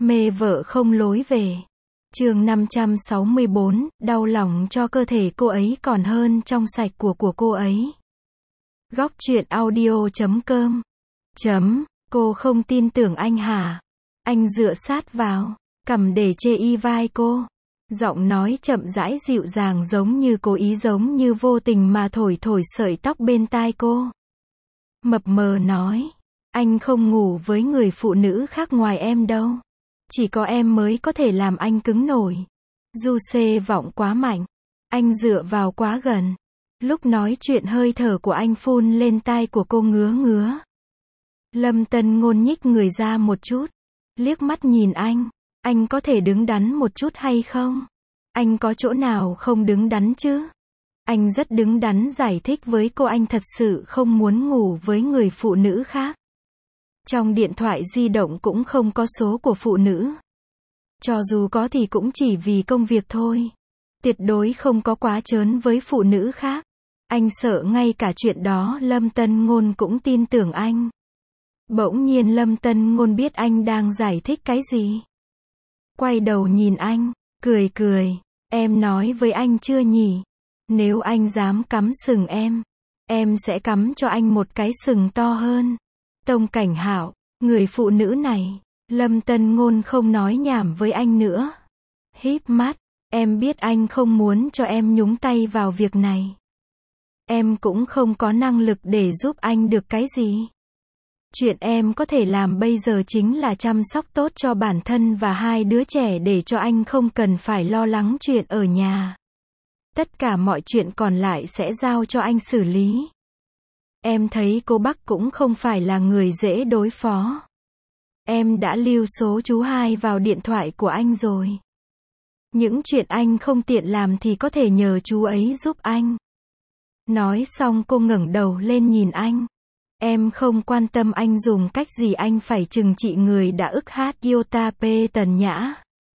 Mê vợ không lối về. Chương 564, đau lòng cho cơ thể cô ấy còn hơn trong sạch của cô ấy. Góc truyện audio.com. Cô không tin tưởng anh hả? Anh dựa sát vào, cầm để chê y vai cô. Giọng nói chậm rãi dịu dàng giống như cố ý, giống như vô tình mà thổi sợi tóc bên tai cô. Mập mờ nói, anh không ngủ với người phụ nữ khác ngoài em đâu. Chỉ có em mới có thể làm anh cứng nổi. Du xê vọng quá mạnh. Anh dựa vào quá gần. Lúc nói chuyện hơi thở của anh phun lên tai của cô ngứa. Lâm Tân Ngôn nhích người ra một chút. Liếc mắt nhìn anh có thể đứng đắn một chút hay không? Anh có chỗ nào không đứng đắn chứ? Anh rất đứng đắn giải thích với cô anh thật sự không muốn ngủ với người phụ nữ khác. Trong điện thoại di động cũng không có số của phụ nữ. Cho dù có thì cũng chỉ vì công việc thôi. Tuyệt đối không có quá trớn với phụ nữ khác. Anh sợ ngay cả chuyện đó Lâm Tân Ngôn cũng tin tưởng anh. Bỗng nhiên Lâm Tân Ngôn biết anh đang giải thích cái gì. Quay đầu nhìn anh, cười. Em nói với anh chưa nhỉ? Nếu anh dám cắm sừng em sẽ cắm cho anh một cái sừng to hơn. Tông Cảnh Hạo, người phụ nữ này. Lâm Tân Ngôn không nói nhảm với anh nữa. Híp mắt, em biết anh không muốn cho em nhúng tay vào việc này. Em cũng không có năng lực để giúp anh được cái gì. Chuyện em có thể làm bây giờ chính là chăm sóc tốt cho bản thân và hai đứa trẻ để cho anh không cần phải lo lắng chuyện ở nhà. Tất cả mọi chuyện còn lại sẽ giao cho anh xử lý. Em thấy cô Bắc cũng không phải là người dễ đối phó. Em đã lưu số chú hai vào điện thoại của anh rồi. Những chuyện anh không tiện làm thì có thể nhờ chú ấy giúp anh. Nói xong cô ngẩng đầu lên nhìn anh. Em không quan tâm anh dùng cách gì, anh phải trừng trị người đã ức hát Yota P Tần Nhã.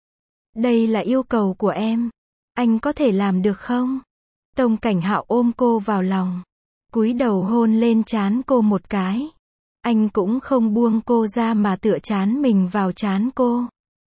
Đây là yêu cầu của em. Anh có thể làm được không? Tông Cảnh Hạo ôm cô vào lòng. Cúi đầu hôn lên trán cô một cái. Anh cũng không buông cô ra mà tựa trán mình vào trán cô.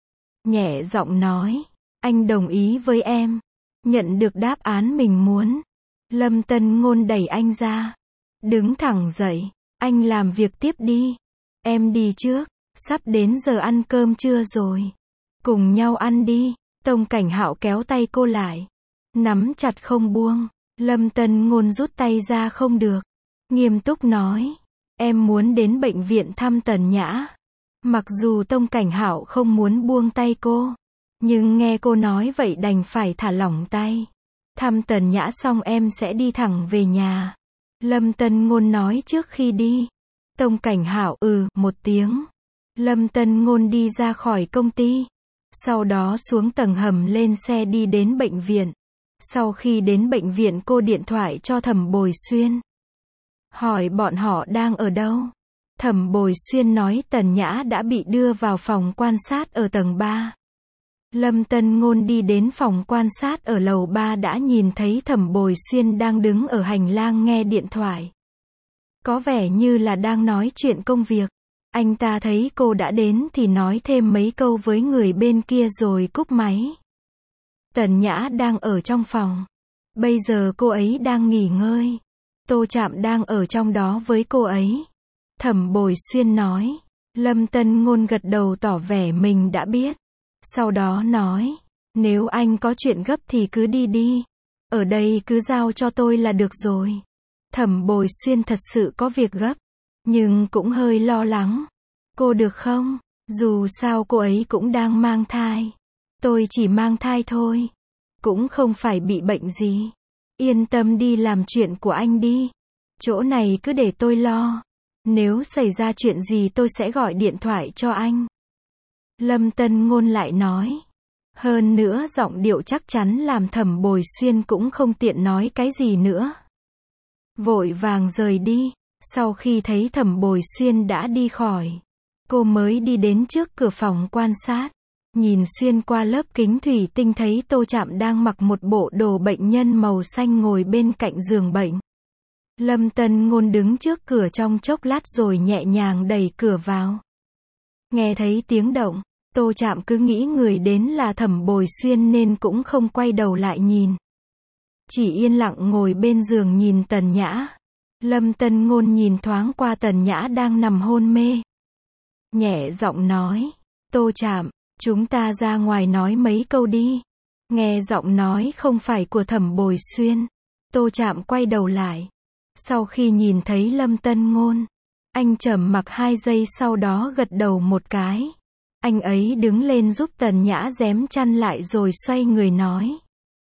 Nhẹ giọng nói, anh đồng ý với em. Nhận được đáp án mình muốn. Lâm Tân Ngôn đẩy anh ra. Đứng thẳng dậy, anh làm việc tiếp đi. Em đi trước, sắp đến giờ ăn cơm trưa rồi. Cùng nhau ăn đi. Tông Cảnh Hạo kéo tay cô lại. Nắm chặt không buông. Lâm Tân Ngôn rút tay ra không được. Nghiêm túc nói. Em muốn đến bệnh viện thăm Tần Nhã. Mặc dù Tông Cảnh Hạo không muốn buông tay cô. Nhưng nghe cô nói vậy đành phải thả lỏng tay. Thăm Tần Nhã xong em sẽ đi thẳng về nhà. Lâm Tân Ngôn nói trước khi đi. Tông Cảnh Hạo một tiếng. Lâm Tân Ngôn đi ra khỏi công ty. Sau đó xuống tầng hầm lên xe đi đến bệnh viện. Sau khi đến bệnh viện cô điện thoại cho Thẩm Bồi Xuyên. Hỏi bọn họ đang ở đâu. Thẩm Bồi Xuyên nói Tần Nhã đã bị đưa vào phòng quan sát ở tầng 3. Lâm Tân Ngôn đi đến phòng quan sát ở lầu 3 đã nhìn thấy Thẩm Bồi Xuyên đang đứng ở hành lang nghe điện thoại. Có vẻ như là đang nói chuyện công việc. Anh ta thấy cô đã đến thì nói thêm mấy câu với người bên kia rồi cúp máy. Tần Nhã đang ở trong phòng. Bây giờ cô ấy đang nghỉ ngơi. Tô Trạm đang ở trong đó với cô ấy. Thẩm Bồi Xuyên nói. Lâm Tân Ngôn gật đầu tỏ vẻ mình đã biết. Sau đó nói. Nếu anh có chuyện gấp thì cứ đi. Ở đây cứ giao cho tôi là được rồi. Thẩm Bồi Xuyên thật sự có việc gấp. Nhưng cũng hơi lo lắng. Cô được không? Dù sao cô ấy cũng đang mang thai. Tôi chỉ mang thai thôi. Cũng không phải bị bệnh gì. Yên tâm đi làm chuyện của anh đi. Chỗ này cứ để tôi lo. Nếu xảy ra chuyện gì tôi sẽ gọi điện thoại cho anh. Lâm Tân Ngôn lại nói. Hơn nữa giọng điệu chắc chắn làm Thẩm Bồi Xuyên cũng không tiện nói cái gì nữa. Vội vàng rời đi. Sau khi thấy Thẩm Bồi Xuyên đã đi khỏi, cô mới đi đến trước cửa phòng quan sát. Nhìn xuyên qua lớp kính thủy tinh thấy Tô Trạm đang mặc một bộ đồ bệnh nhân màu xanh ngồi bên cạnh giường bệnh. Lâm Tân Ngôn đứng trước cửa trong chốc lát rồi nhẹ nhàng đẩy cửa vào. Nghe thấy tiếng động, Tô Trạm cứ nghĩ người đến là Thẩm Bồi Xuyên nên cũng không quay đầu lại nhìn. Chỉ yên lặng ngồi bên giường nhìn Tần Nhã. Lâm Tân Ngôn nhìn thoáng qua Tần Nhã đang nằm hôn mê. Nhẹ giọng nói, Tô Trạm, chúng ta ra ngoài nói mấy câu đi. Nghe giọng nói không phải của Thẩm Bồi Xuyên. Tô Trạm quay đầu lại. Sau khi nhìn thấy Lâm Tân Ngôn, anh trầm mặc 2 giây sau đó gật đầu một cái. Anh ấy đứng lên giúp Tần Nhã rém chăn lại rồi xoay người nói.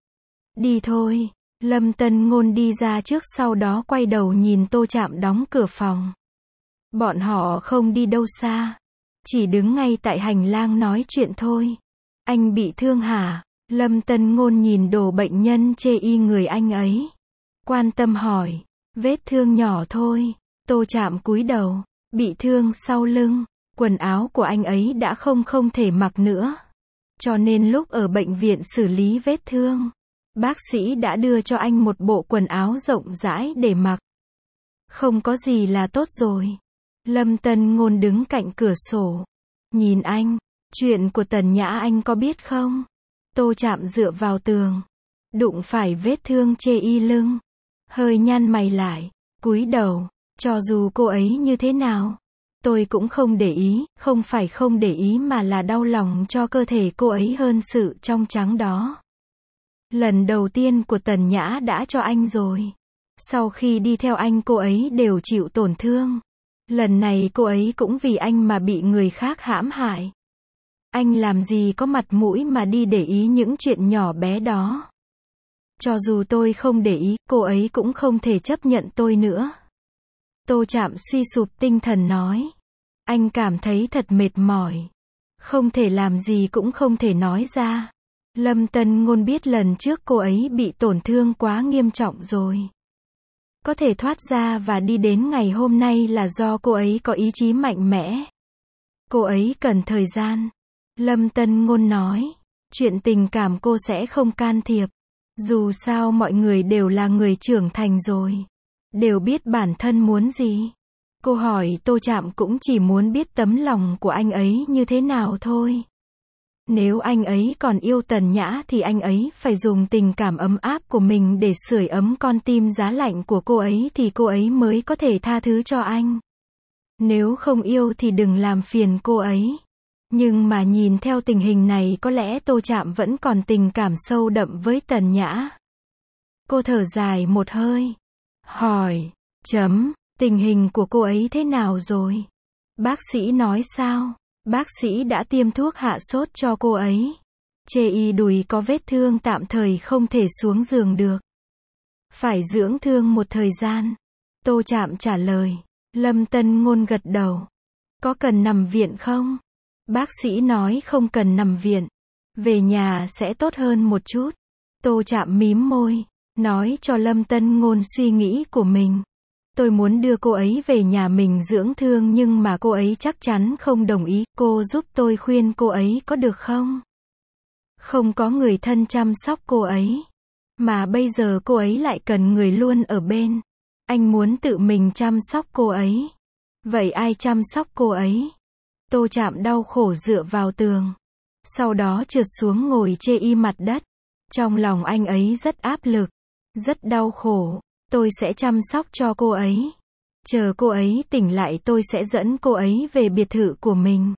Đi thôi. Lâm Tân Ngôn đi ra trước sau đó quay đầu nhìn Tô Trạm đóng cửa phòng. Bọn họ không đi đâu xa. Chỉ đứng ngay tại hành lang nói chuyện thôi. Anh bị thương hả? Lâm Tân Ngôn nhìn đồ bệnh nhân chê y người anh ấy. Quan tâm hỏi. Vết thương nhỏ thôi. Tô Trạm cúi đầu. Bị thương sau lưng. Quần áo của anh ấy đã không thể mặc nữa. Cho nên lúc ở bệnh viện xử lý vết thương, bác sĩ đã đưa cho anh một bộ quần áo rộng rãi để mặc. Không có gì là tốt rồi. Lâm Tân Ngôn đứng cạnh cửa sổ. Nhìn anh. Chuyện của Tần Nhã anh có biết không? Tô Trạm dựa vào tường. Đụng phải vết thương chê y lưng. Hơi nhăn mày lại. Cúi đầu. Cho dù cô ấy như thế nào, tôi cũng không để ý. Không phải không để ý mà là đau lòng cho cơ thể cô ấy hơn sự trong trắng đó. Lần đầu tiên của Tần Nhã đã cho anh rồi. Sau khi đi theo anh cô ấy đều chịu tổn thương. Lần này cô ấy cũng vì anh mà bị người khác hãm hại. Anh làm gì có mặt mũi mà đi để ý những chuyện nhỏ bé đó. Cho dù tôi không để ý, cô ấy cũng không thể chấp nhận tôi nữa. Tô Trạm suy sụp tinh thần nói. Anh cảm thấy thật mệt mỏi. Không thể làm gì cũng không thể nói ra. Lâm Tân Ngôn biết lần trước cô ấy bị tổn thương quá nghiêm trọng rồi. Có thể thoát ra và đi đến ngày hôm nay là do cô ấy có ý chí mạnh mẽ. Cô ấy cần thời gian. Lâm Tân Ngôn nói. Chuyện tình cảm cô sẽ không can thiệp. Dù sao mọi người đều là người trưởng thành rồi. Đều biết bản thân muốn gì. Cô hỏi Tô Trạm cũng chỉ muốn biết tấm lòng của anh ấy như thế nào thôi. Nếu anh ấy còn yêu Tần Nhã thì anh ấy phải dùng tình cảm ấm áp của mình để sưởi ấm con tim giá lạnh của cô ấy thì cô ấy mới có thể tha thứ cho anh. Nếu không yêu thì đừng làm phiền cô ấy. Nhưng mà nhìn theo tình hình này có lẽ Tô Trạm vẫn còn tình cảm sâu đậm với Tần Nhã. Cô thở dài một hơi. Hỏi. Tình hình của cô ấy thế nào rồi? Bác sĩ nói sao? Bác sĩ đã tiêm thuốc hạ sốt cho cô ấy. Chê y đùi có vết thương tạm thời không thể xuống giường được. Phải dưỡng thương một thời gian. Tô Trạm trả lời. Lâm Tân Ngôn gật đầu. Có cần nằm viện không? Bác sĩ nói không cần nằm viện. Về nhà sẽ tốt hơn một chút. Tô Trạm mím môi. Nói cho Lâm Tân Ngôn suy nghĩ của mình. Tôi muốn đưa cô ấy về nhà mình dưỡng thương nhưng mà cô ấy chắc chắn không đồng ý. Cô giúp tôi khuyên cô ấy có được không? Không có người thân chăm sóc cô ấy. Mà bây giờ cô ấy lại cần người luôn ở bên. Anh muốn tự mình chăm sóc cô ấy. Vậy ai chăm sóc cô ấy? Tô Trạm đau khổ dựa vào tường. Sau đó trượt xuống ngồi chê y mặt đất. Trong lòng anh ấy rất áp lực. Rất đau khổ. Tôi sẽ chăm sóc cho cô ấy. Chờ cô ấy tỉnh lại tôi sẽ dẫn cô ấy về biệt thự của mình.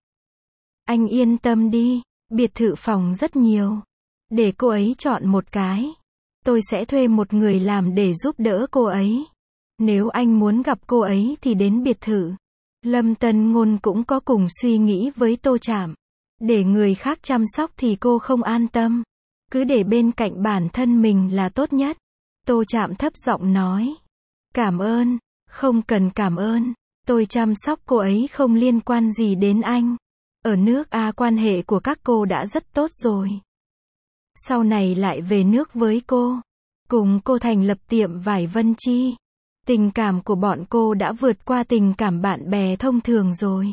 Anh yên tâm đi. Biệt thự phòng rất nhiều. Để cô ấy chọn một cái. Tôi sẽ thuê một người làm để giúp đỡ cô ấy. Nếu anh muốn gặp cô ấy thì đến biệt thự. Lâm Tân Ngôn cũng có cùng suy nghĩ với Tô Trạm. Để người khác chăm sóc thì cô không an tâm. Cứ để bên cạnh bản thân mình là tốt nhất. Tô Trạm thấp giọng nói. Cảm ơn. Không cần cảm ơn. Tôi chăm sóc cô ấy không liên quan gì đến anh. Ở nước A quan hệ của các cô đã rất tốt rồi. Sau này lại về nước với cô. Cùng cô thành lập tiệm vải Vân Chi. Tình cảm của bọn cô đã vượt qua tình cảm bạn bè thông thường rồi.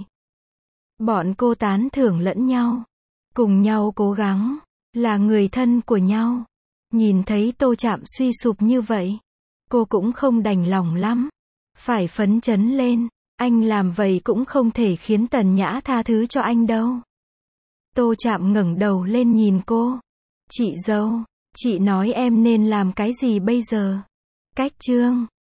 Bọn cô tán thưởng lẫn nhau. Cùng nhau cố gắng. Là người thân của nhau. Nhìn thấy Tô Trạm suy sụp như vậy. Cô cũng không đành lòng lắm. Phải phấn chấn lên. Anh làm vậy cũng không thể khiến Tần Nhã tha thứ cho anh đâu. Tô Trạm ngẩng đầu lên nhìn cô. Chị dâu, chị nói em nên làm cái gì bây giờ? Cách chương